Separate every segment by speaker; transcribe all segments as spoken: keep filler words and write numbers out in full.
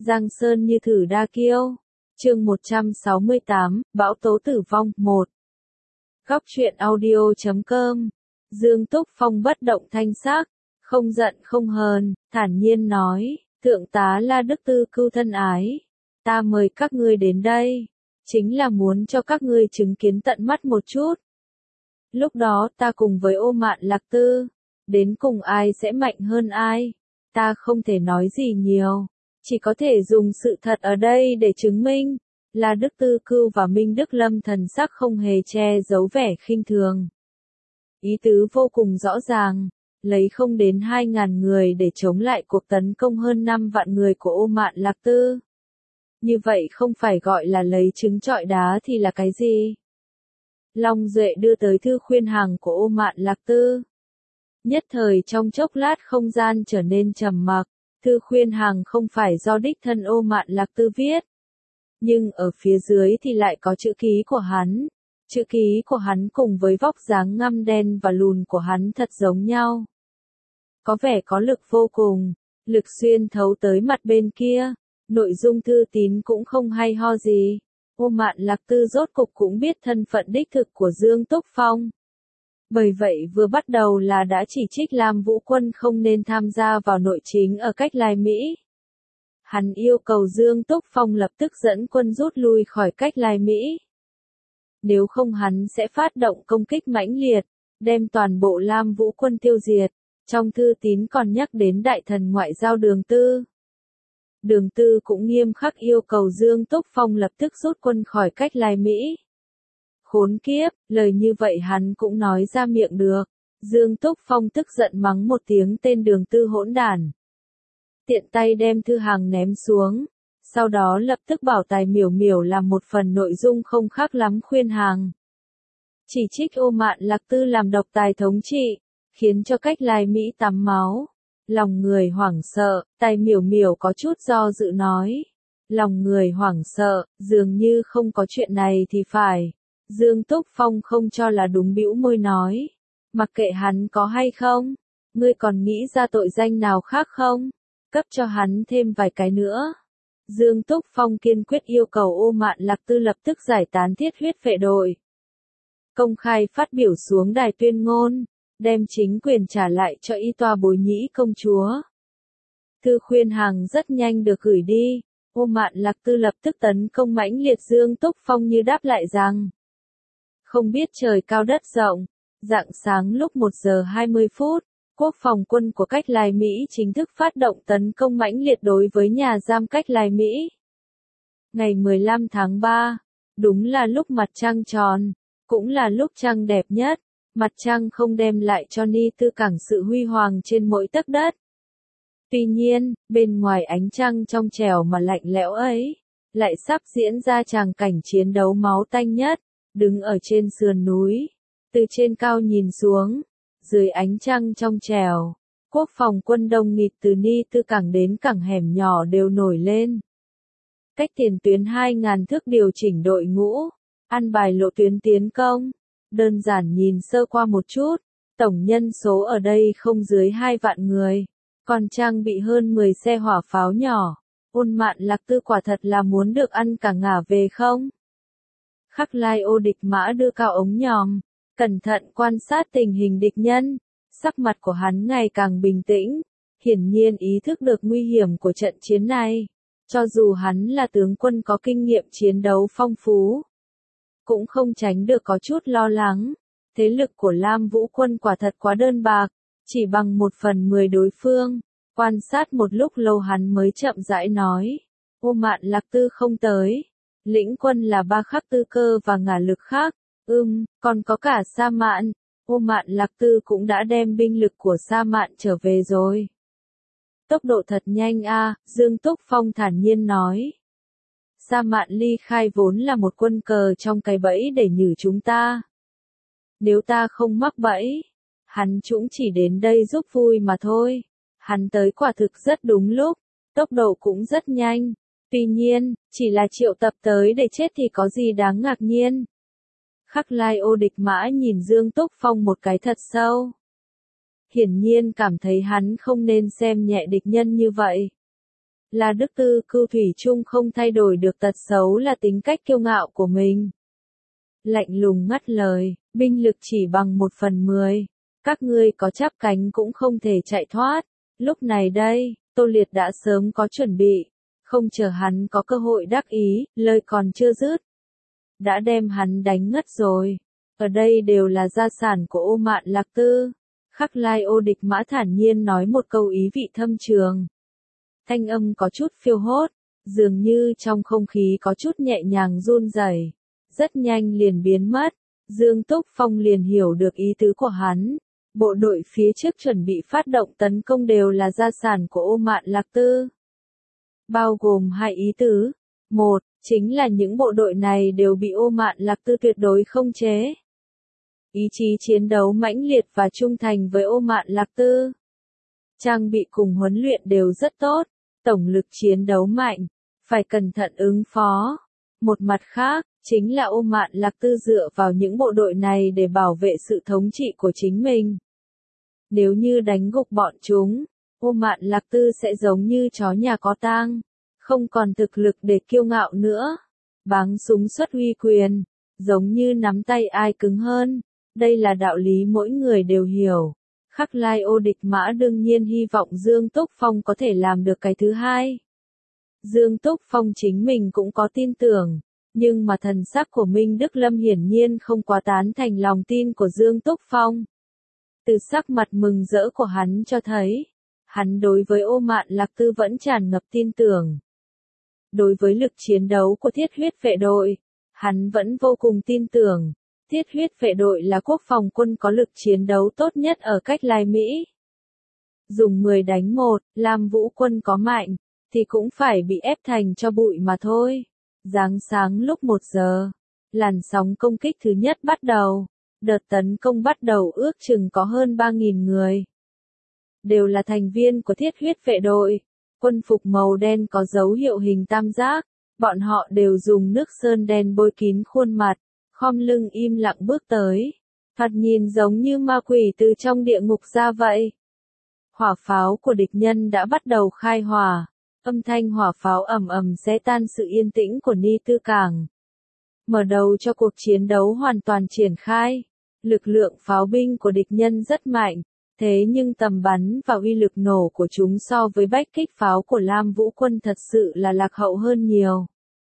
Speaker 1: Giang Sơn như thử đa kiêu. Chương một trăm sáu mươi tám, Bão tố tử vong, một. Góc truyện audio chấm com. Dương Túc Phong bất động thanh sắc, không giận không hờn, thản nhiên nói, thượng tá La Đức Tư cưu thân ái. Ta mời các ngươi đến đây, chính là muốn cho các ngươi chứng kiến tận mắt một chút. Lúc đó ta cùng với Ô Mạn Lạc Tư, đến cùng ai sẽ mạnh hơn ai, ta không thể nói gì nhiều, chỉ có thể dùng sự thật ở đây để chứng minh. La Đức Tư Cưu và Minh Đức Lâm thần sắc không hề che giấu vẻ khinh thường. Ý tứ vô cùng rõ ràng, lấy không đến hai ngàn người để chống lại cuộc tấn công hơn năm vạn người của Ô Mạn Lạc Tư. Như vậy không phải gọi là lấy trứng trọi đá thì là cái gì? Long Duệ đưa tới thư khuyên hàng của Ô Mạn Lạc Tư. Nhất thời trong chốc lát không gian trở nên trầm mặc, thư khuyên hàng không phải do đích thân Ô Mạn Lạc Tư viết. Nhưng ở phía dưới thì lại có chữ ký của hắn. Chữ ký của hắn cùng với vóc dáng ngăm đen và lùn của hắn thật giống nhau. Có vẻ có lực vô cùng, lực xuyên thấu tới mặt bên kia. Nội dung thư tín cũng không hay ho gì. Ô Mạn Lạc Tư rốt cục cũng biết thân phận đích thực của Dương Túc Phong. Bởi vậy vừa bắt đầu là đã chỉ trích Lam Vũ Quân không nên tham gia vào nội chính ở Cách Lai Mỹ. Hắn yêu cầu Dương Túc Phong lập tức dẫn quân rút lui khỏi Cách Lai Mỹ. Nếu không hắn sẽ phát động công kích mãnh liệt, đem toàn bộ Lam Vũ Quân tiêu diệt. Trong thư tín còn nhắc đến đại thần ngoại giao Đường Tư. Đường Tư cũng nghiêm khắc yêu cầu Dương Túc Phong lập tức rút quân khỏi Cách Lai Mỹ. Khốn kiếp, lời như vậy hắn cũng nói ra miệng được. Dương Túc Phong tức giận mắng một tiếng tên Đường Tư hỗn đản. Tiện tay đem thư hàng ném xuống. Sau đó lập tức bảo Tài Miểu Miểu làm một phần nội dung không khác lắm khuyên hàng. Chỉ trích Ô Mạn Lạc Tư làm độc tài thống trị, khiến cho Cách Lai Mỹ tắm máu. Lòng người hoảng sợ, Tài Miểu Miểu có chút do dự nói. Lòng người hoảng sợ, dường như không có chuyện này thì phải. Dương Túc Phong không cho là đúng, bĩu môi nói. Mặc kệ hắn có hay không, ngươi còn nghĩ ra tội danh nào khác không? Cấp cho hắn thêm vài cái nữa. Dương Túc Phong kiên quyết yêu cầu Ô Mạn Lạc Tư lập tức giải tán thiết huyết vệ đội. Công khai phát biểu xuống đài tuyên ngôn, đem chính quyền trả lại cho y tòa Bối Nhĩ công chúa. Thư khuyên hàng rất nhanh được gửi đi, Ô Mạn Lạc Tư lập tức tấn công mãnh liệt. Dương Túc Phong như đáp lại rằng, không biết trời cao đất rộng, rạng sáng lúc một giờ hai mươi phút, Quốc phòng quân của Cách Lai Mỹ chính thức phát động tấn công mãnh liệt đối với nhà giam Cách Lai Mỹ. Ngày mười lăm tháng ba, đúng là lúc mặt trăng tròn, cũng là lúc trăng đẹp nhất, mặt trăng không đem lại cho Ni Tư Cảng sự huy hoàng trên mỗi tấc đất. Tuy nhiên, bên ngoài ánh trăng trong trẻo mà lạnh lẽo ấy, lại sắp diễn ra tràng cảnh chiến đấu máu tanh nhất, đứng ở trên sườn núi, từ trên cao nhìn xuống. Dưới ánh trăng trong trẻo, quốc phòng quân đông nghịt từ Ni Tư Cảng đến cảng hẻm nhỏ đều nổi lên. Cách tiền tuyến hai ngàn thước điều chỉnh đội ngũ, ăn bài lộ tuyến tiến công. Đơn giản nhìn sơ qua một chút, tổng nhân số ở đây không dưới hai vạn người, còn trang bị hơn mười xe hỏa pháo nhỏ. Ôn Mạn Lạc Tư quả thật là muốn được ăn cả ngả về không? Khắc Lai Ô Địch Mã đưa cao ống nhòm, cẩn thận quan sát tình hình địch nhân, sắc mặt của hắn ngày càng bình tĩnh, hiển nhiên ý thức được nguy hiểm của trận chiến này. Cho dù hắn là tướng quân có kinh nghiệm chiến đấu phong phú, cũng không tránh được có chút lo lắng. Thế lực của Lam Vũ Quân quả thật quá đơn bạc, chỉ bằng một phần mười đối phương. Quan sát một lúc lâu hắn mới chậm rãi nói, Ô Mạn Lạc Tư không tới. Lĩnh quân là Ba Khắc Tư Cơ và Ngả Lực Khác. Ừm, còn có cả Sa Mạn. Ô Mạn Lạc Tư cũng đã đem binh lực của Sa Mạn trở về rồi. Tốc độ thật nhanh a, à, Dương Túc Phong thản nhiên nói. Sa Mạn ly khai vốn là một quân cờ trong cái bẫy để nhử chúng ta. Nếu ta không mắc bẫy, hắn cũng chỉ đến đây giúp vui mà thôi. Hắn tới quả thực rất đúng lúc, tốc độ cũng rất nhanh. Tuy nhiên, chỉ là triệu tập tới để chết thì có gì đáng ngạc nhiên. Khắc Lai Ô Địch Mã nhìn Dương Túc Phong một cái thật sâu. Hiển nhiên cảm thấy hắn không nên xem nhẹ địch nhân như vậy. là Đức Tư Cưu thủy chung không thay đổi được tật xấu là tính cách kiêu ngạo của mình. Lạnh lùng ngắt lời, binh lực chỉ bằng một phần mười. Các ngươi có chắp cánh cũng không thể chạy thoát. Lúc này đây, Tô Liệt đã sớm có chuẩn bị. Không chờ hắn có cơ hội đắc ý, lời còn chưa dứt. Đã đem hắn đánh ngất rồi. Ở đây đều là gia sản của Ô Mạn Lạc Tư. Khắc Lai Ô Địch Mã thản nhiên nói một câu ý vị thâm trường. Thanh âm có chút phiêu hốt, dường như trong không khí có chút nhẹ nhàng run rẩy, rất nhanh liền biến mất. Dương Túc Phong liền hiểu được ý tứ của hắn. Bộ đội phía trước chuẩn bị phát động tấn công đều là gia sản của Ô Mạn Lạc Tư. Bao gồm hai ý tứ. Một, chính là những bộ đội này đều bị Ô Mạn Lạc Tư tuyệt đối không chế. Ý chí chiến đấu mãnh liệt và trung thành với Ô Mạn Lạc Tư. Trang bị cùng huấn luyện đều rất tốt, tổng lực chiến đấu mạnh, phải cẩn thận ứng phó. Một mặt khác, chính là Ô Mạn Lạc Tư dựa vào những bộ đội này để bảo vệ sự thống trị của chính mình. Nếu như đánh gục bọn chúng, Ô Mạn Lạc Tư sẽ giống như chó nhà có tang, không còn thực lực để kiêu ngạo nữa. Báng súng xuất uy quyền, giống như nắm tay ai cứng hơn. Đây là đạo lý mỗi người đều hiểu. Khắc Lai Ô Địch Mã đương nhiên hy vọng Dương Túc Phong có thể làm được cái thứ hai. Dương Túc Phong chính mình cũng có tin tưởng, nhưng mà thần sắc của Minh Đức Lâm hiển nhiên không quá tán thành lòng tin của Dương Túc Phong. Từ sắc mặt mừng rỡ của hắn cho thấy, hắn đối với Ô Mạn Lạc Tư vẫn tràn ngập tin tưởng. Đối với lực chiến đấu của Thiết Huyết Vệ đội, hắn vẫn vô cùng tin tưởng. Thiết Huyết Vệ đội là quốc phòng quân có lực chiến đấu tốt nhất ở cách Lai Mỹ. Dùng mười đánh một, Lam Vũ quân có mạnh, thì cũng phải bị ép thành cho bụi mà thôi. Giáng sáng lúc một giờ, làn sóng công kích thứ nhất bắt đầu. Đợt tấn công bắt đầu ước chừng có hơn ba nghìn người. Đều là thành viên của Thiết Huyết Vệ đội. Quân phục màu đen có dấu hiệu hình tam giác. Bọn họ đều dùng nước sơn đen bôi kín khuôn mặt. Khom lưng im lặng bước tới. Thoạt nhìn giống như ma quỷ từ trong địa ngục ra vậy. Hỏa pháo của địch nhân đã bắt đầu khai hỏa. Âm thanh hỏa pháo ầm ầm xé tan sự yên tĩnh của Ni Tư Cảng. Mở đầu cho cuộc chiến đấu hoàn toàn triển khai. Lực lượng pháo binh của địch nhân rất mạnh, thế nhưng tầm bắn và uy lực nổ của chúng so với bách kích pháo của Lam Vũ quân thật sự là lạc hậu hơn nhiều.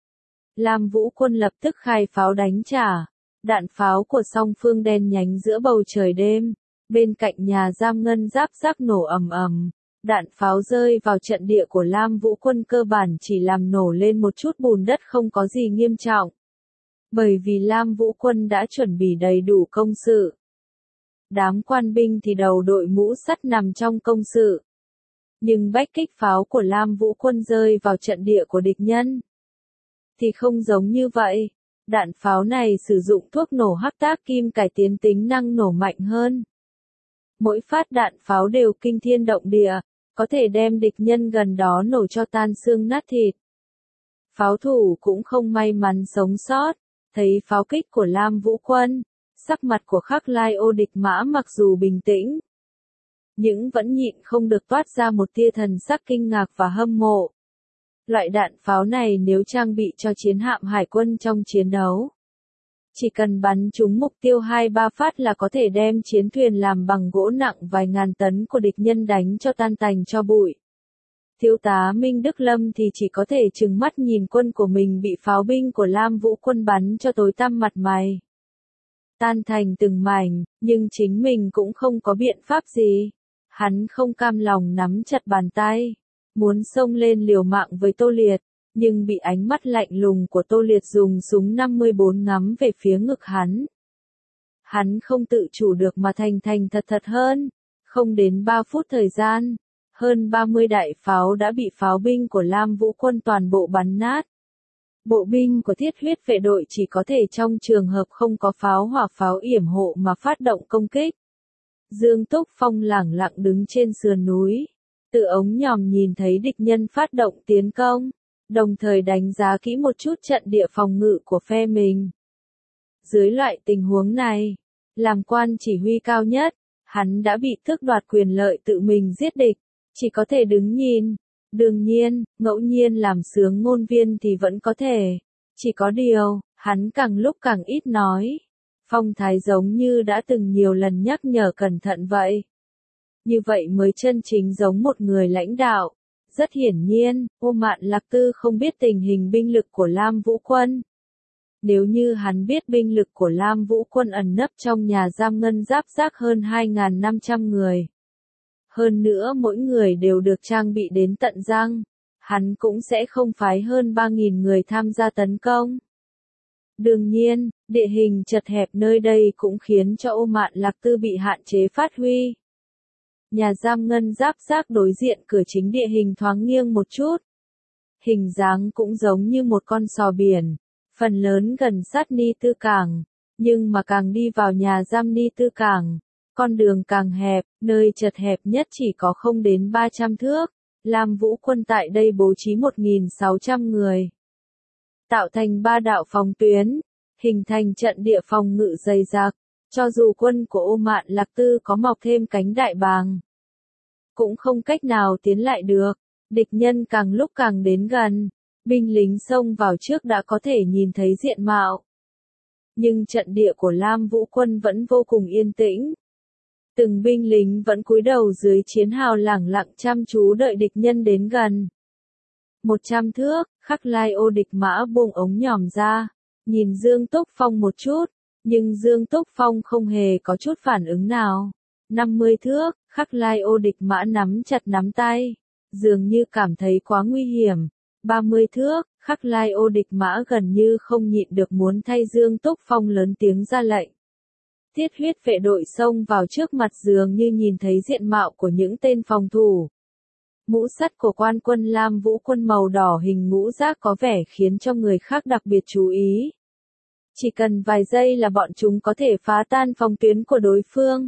Speaker 1: Lam Vũ quân lập tức khai pháo đánh trả. Đạn pháo của song phương đen nhánh giữa bầu trời đêm. Bên cạnh nhà giam ngân giáp giáp nổ ầm ầm. Đạn pháo rơi vào trận địa của Lam Vũ quân cơ bản chỉ làm nổ lên một chút bùn đất không có gì nghiêm trọng. Bởi vì Lam Vũ quân đã chuẩn bị đầy đủ công sự. Đám quan binh thì đầu đội mũ sắt nằm trong công sự. Nhưng bách kích pháo của Lam Vũ quân rơi vào trận địa của địch nhân. Thì không giống như vậy. Đạn pháo này sử dụng thuốc nổ hắc tác kim cải tiến tính năng nổ mạnh hơn. Mỗi phát đạn pháo đều kinh thiên động địa, có thể đem địch nhân gần đó nổ cho tan xương nát thịt. Pháo thủ cũng không may mắn sống sót, thấy pháo kích của Lam Vũ quân, sắc mặt của Khắc Lai Ô Địch Mã mặc dù bình tĩnh, nhưng vẫn nhịn không được toát ra một tia thần sắc kinh ngạc và hâm mộ. Loại đạn pháo này nếu trang bị cho chiến hạm hải quân trong chiến đấu, chỉ cần bắn trúng mục tiêu hai ba phát là có thể đem chiến thuyền làm bằng gỗ nặng vài ngàn tấn của địch nhân đánh cho tan tành cho bụi. Thiếu tá Minh Đức Lâm thì chỉ có thể trừng mắt nhìn quân của mình bị pháo binh của Lam Vũ quân bắn cho tối tăm mặt mày. Tan thành từng mảnh, nhưng chính mình cũng không có biện pháp gì. Hắn không cam lòng nắm chặt bàn tay, muốn xông lên liều mạng với Tô Liệt, nhưng bị ánh mắt lạnh lùng của Tô Liệt dùng súng năm mươi bốn ngắm về phía ngực hắn. Hắn không tự chủ được mà thành thành thật thật hơn, không đến ba phút thời gian, hơn ba mươi đại pháo đã bị pháo binh của Lam Vũ quân toàn bộ bắn nát. Bộ binh của Thiết Huyết Vệ đội chỉ có thể trong trường hợp không có pháo hoặc pháo yểm hộ mà phát động công kích. Dương Túc Phong lẳng lặng đứng trên sườn núi, từ ống nhòm nhìn thấy địch nhân phát động tiến công, đồng thời đánh giá kỹ một chút trận địa phòng ngự của phe mình. Dưới loại tình huống này, làm quan chỉ huy cao nhất, hắn đã bị tước đoạt quyền lợi tự mình giết địch, chỉ có thể đứng nhìn, Đương nhiên, ngẫu nhiên làm sướng ngôn viên thì vẫn có thể. Chỉ có điều, hắn càng lúc càng ít nói. Phong thái giống như đã từng nhiều lần nhắc nhở cẩn thận vậy. Như vậy mới chân chính giống một người lãnh đạo. Rất hiển nhiên, Ô Mạn Lạc Tư không biết tình hình binh lực của Lam Vũ Quân. Nếu như hắn biết binh lực của Lam Vũ Quân ẩn nấp trong nhà giam ngân giáp giác hơn hai nghìn năm trăm người. Hơn nữa mỗi người đều được trang bị đến tận răng, hắn cũng sẽ không phái hơn ba nghìn người tham gia tấn công. Đương nhiên, địa hình chật hẹp nơi đây cũng khiến cho Ô Mạn Lạc Tư bị hạn chế phát huy. Nhà giam ngân giáp giác đối diện cửa chính địa hình thoáng nghiêng một chút. Hình dáng cũng giống như một con sò biển, phần lớn gần sát Ni Tư Cảng, nhưng mà càng đi vào nhà giam Ni Tư Cảng, con đường càng hẹp, nơi chật hẹp nhất chỉ có không đến ba trăm thước. Lam Vũ Quân tại đây bố trí một nghìn sáu trăm người. Tạo thành ba đạo phòng tuyến, hình thành trận địa phòng ngự dày dặc, cho dù quân của Ô Mạn Lạc Tư có mọc thêm cánh đại bàng, cũng không cách nào tiến lại được. Địch nhân càng lúc càng đến gần, binh lính xông vào trước đã có thể nhìn thấy diện mạo. Nhưng trận địa của Lam Vũ Quân vẫn vô cùng yên tĩnh. Từng binh lính vẫn cúi đầu dưới chiến hào lẳng lặng chăm chú đợi địch nhân đến gần. Một trăm thước, Khắc Lai Ô địch mã buông ống nhòm ra, nhìn Dương Túc Phong một chút, nhưng Dương Túc Phong không hề có chút phản ứng nào. Năm mươi thước, Khắc Lai Ô địch mã nắm chặt nắm tay, dường như cảm thấy quá nguy hiểm. Ba mươi thước, Khắc Lai Ô địch mã gần như không nhịn được muốn thay Dương Túc Phong lớn tiếng ra lệnh. Thiết huyết vệ đội xông vào trước mặt dường như nhìn thấy diện mạo của những tên phòng thủ. Mũ sắt của quan quân Lam Vũ Quân màu đỏ hình ngũ giác có vẻ khiến cho người khác đặc biệt chú ý. Chỉ cần vài giây là bọn chúng có thể phá tan phòng tuyến của đối phương.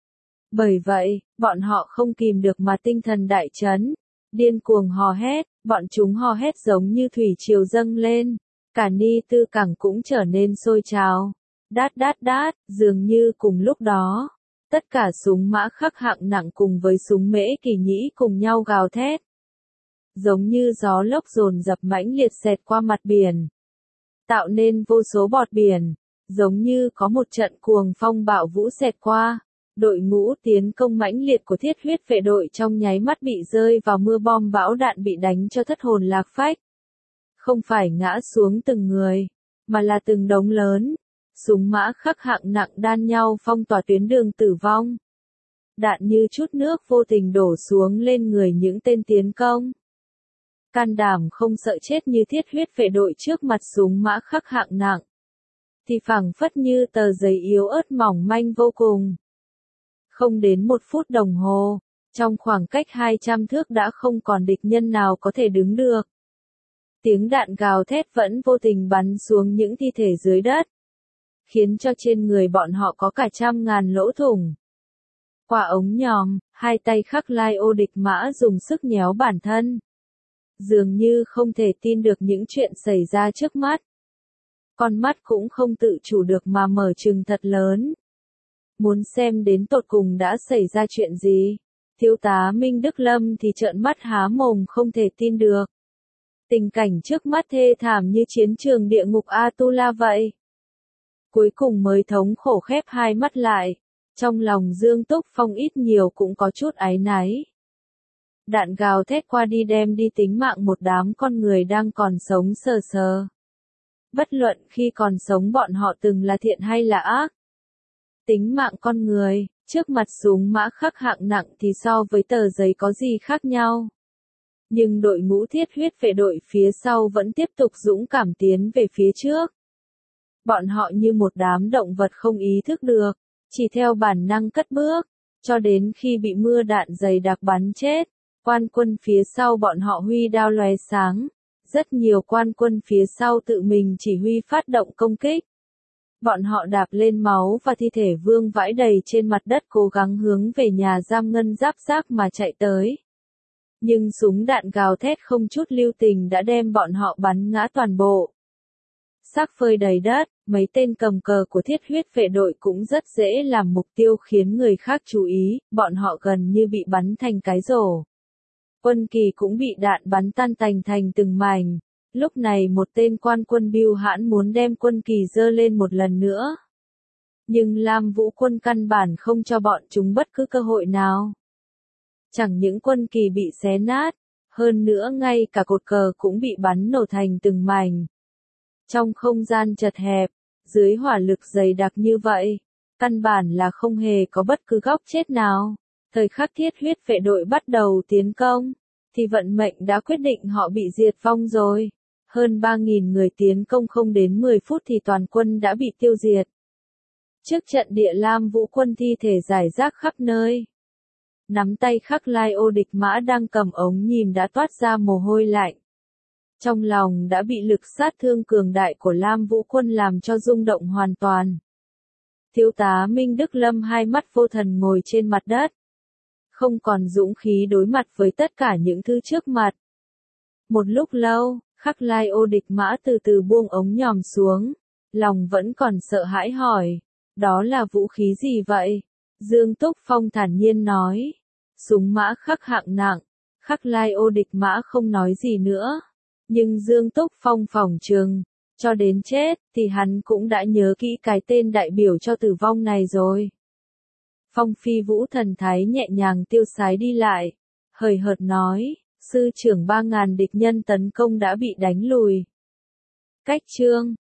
Speaker 1: Bởi vậy, bọn họ không kìm được mà tinh thần đại chấn, điên cuồng hò hét, bọn chúng hò hét giống như thủy triều dâng lên, cả Ni Tư Cảng cũng trở nên sôi trào. Đát đát đát, dường như cùng lúc đó, tất cả súng mã khắc hạng nặng cùng với súng mễ kỳ nhĩ cùng nhau gào thét. Giống như gió lốc dồn dập mãnh liệt xẹt qua mặt biển, tạo nên vô số bọt biển, giống như có một trận cuồng phong bạo vũ xẹt qua. Đội ngũ tiến công mãnh liệt của thiết huyết vệ đội trong nháy mắt bị rơi vào mưa bom bão đạn bị đánh cho thất hồn lạc phách. Không phải ngã xuống từng người, mà là từng đống lớn. Súng mã khắc hạng nặng đan nhau phong tỏa tuyến đường tử vong. Đạn như chút nước vô tình đổ xuống lên người những tên tiến công. Can đảm không sợ chết như thiết huyết vệ đội trước mặt súng mã khắc hạng nặng, thì phảng phất như tờ giấy yếu ớt mỏng manh vô cùng. Không đến một phút đồng hồ, trong khoảng cách hai trăm thước đã không còn địch nhân nào có thể đứng được. Tiếng đạn gào thét vẫn vô tình bắn xuống những thi thể dưới đất, khiến cho trên người bọn họ có cả trăm ngàn lỗ thủng. Qua ống nhòm, hai tay Khắc Lai Ô địch mã dùng sức nhéo bản thân. Dường như không thể tin được những chuyện xảy ra trước mắt. Con mắt cũng không tự chủ được mà mở trừng thật lớn. Muốn xem đến tột cùng đã xảy ra chuyện gì. Thiếu tá Minh Đức Lâm thì trợn mắt há mồm không thể tin được. Tình cảnh trước mắt thê thảm như chiến trường địa ngục Atula vậy. Cuối cùng mới thống khổ khép hai mắt lại, trong lòng Dương Túc Phong ít nhiều cũng có chút áy náy. Đạn gào thét qua đi đem đi tính mạng một đám con người đang còn sống sờ sờ. Bất luận khi còn sống bọn họ từng là thiện hay là ác. Tính mạng con người, trước mặt súng mã khắc hạng nặng thì so với tờ giấy có gì khác nhau. Nhưng đội ngũ thiết huyết vệ đội phía sau vẫn tiếp tục dũng cảm tiến về phía trước. Bọn họ như một đám động vật không ý thức được, chỉ theo bản năng cất bước, cho đến khi bị mưa đạn dày đặc bắn chết. Quan quân phía sau bọn họ huy đao lóe sáng, rất nhiều quan quân phía sau tự mình chỉ huy phát động công kích. Bọn họ đạp lên máu và thi thể vương vãi đầy trên mặt đất cố gắng hướng về nhà giam ngân giáp giác mà chạy tới. Nhưng súng đạn gào thét không chút lưu tình đã đem bọn họ bắn ngã toàn bộ. Xác phơi đầy đất, mấy tên cầm cờ của thiết huyết vệ đội cũng rất dễ làm mục tiêu khiến người khác chú ý, bọn họ gần như bị bắn thành cái rổ. Quân kỳ cũng bị đạn bắn tan tành thành từng mảnh. Lúc này một tên quan quân bưu hãn muốn đem quân kỳ giơ lên một lần nữa. Nhưng Lam Vũ quân căn bản không cho bọn chúng bất cứ cơ hội nào. Chẳng những quân kỳ bị xé nát, hơn nữa ngay cả cột cờ cũng bị bắn nổ thành từng mảnh. Trong không gian chật hẹp, dưới hỏa lực dày đặc như vậy, căn bản là không hề có bất cứ góc chết nào. Thời khắc thiết huyết vệ đội bắt đầu tiến công, thì vận mệnh đã quyết định họ bị diệt vong rồi. Hơn ba nghìn người tiến công không đến mười phút thì toàn quân đã bị tiêu diệt. Trước trận địa Lam Vũ quân thi thể rải rác khắp nơi. Nắm tay Khắc Lai Ô Địch Mã đang cầm ống nhìm đã toát ra mồ hôi lạnh. Trong lòng đã bị lực sát thương cường đại của Lam Vũ quân làm cho rung động hoàn toàn. Thiếu tá Minh Đức Lâm hai mắt vô thần ngồi trên mặt đất. Không còn dũng khí đối mặt với tất cả những thứ trước mặt. Một lúc lâu, Khắc Lai Ô Địch Mã từ từ buông ống nhòm xuống. Lòng vẫn còn sợ hãi hỏi. Đó là vũ khí gì vậy? Dương Túc Phong thản nhiên nói. Súng mã khắc hạng nặng. Khắc Lai Ô Địch Mã không nói gì nữa. Nhưng Dương Túc Phong phỏng chừng, cho đến chết, thì hắn cũng đã nhớ kỹ cái tên đại biểu cho tử vong này rồi. Phong Phi Vũ thần thái nhẹ nhàng tiêu sái đi lại, hời hợt nói, sư trưởng ba ngàn địch nhân tấn công đã bị đánh lùi. Cách chương